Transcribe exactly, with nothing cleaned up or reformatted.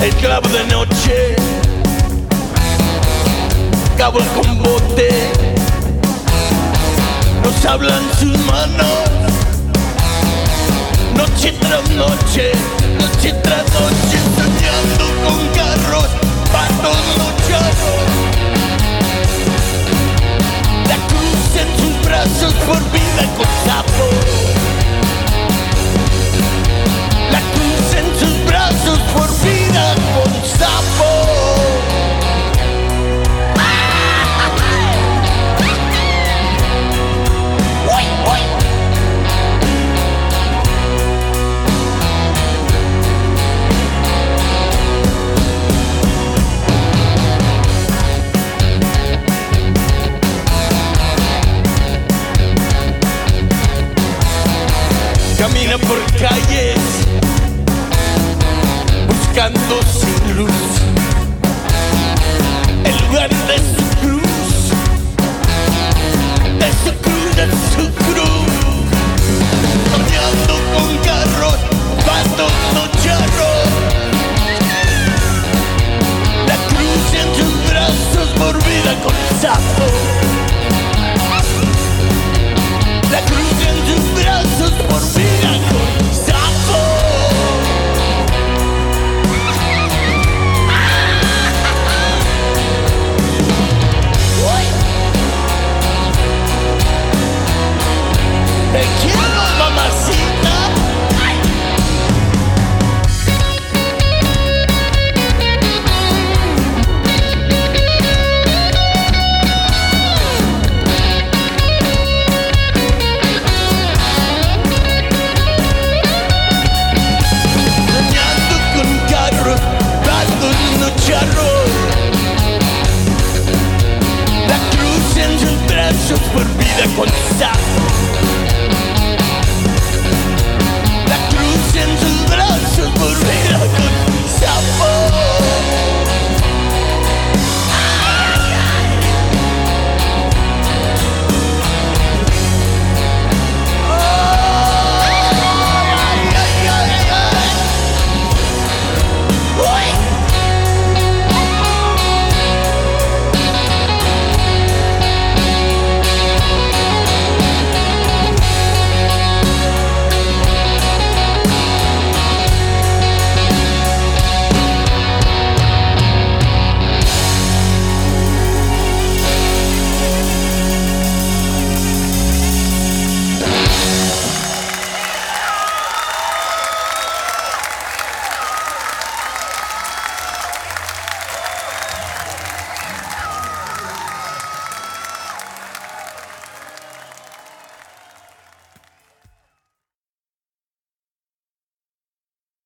el clavo de noche, cabo el combote, nos hablan sus manos, noche tras noche, noche tras noche, soñando con carros, patos mochados, la cruz en sus brazos por vida con sapo, la cruz en sus brazos por vida con sapo. Camina por calles buscando sin luz,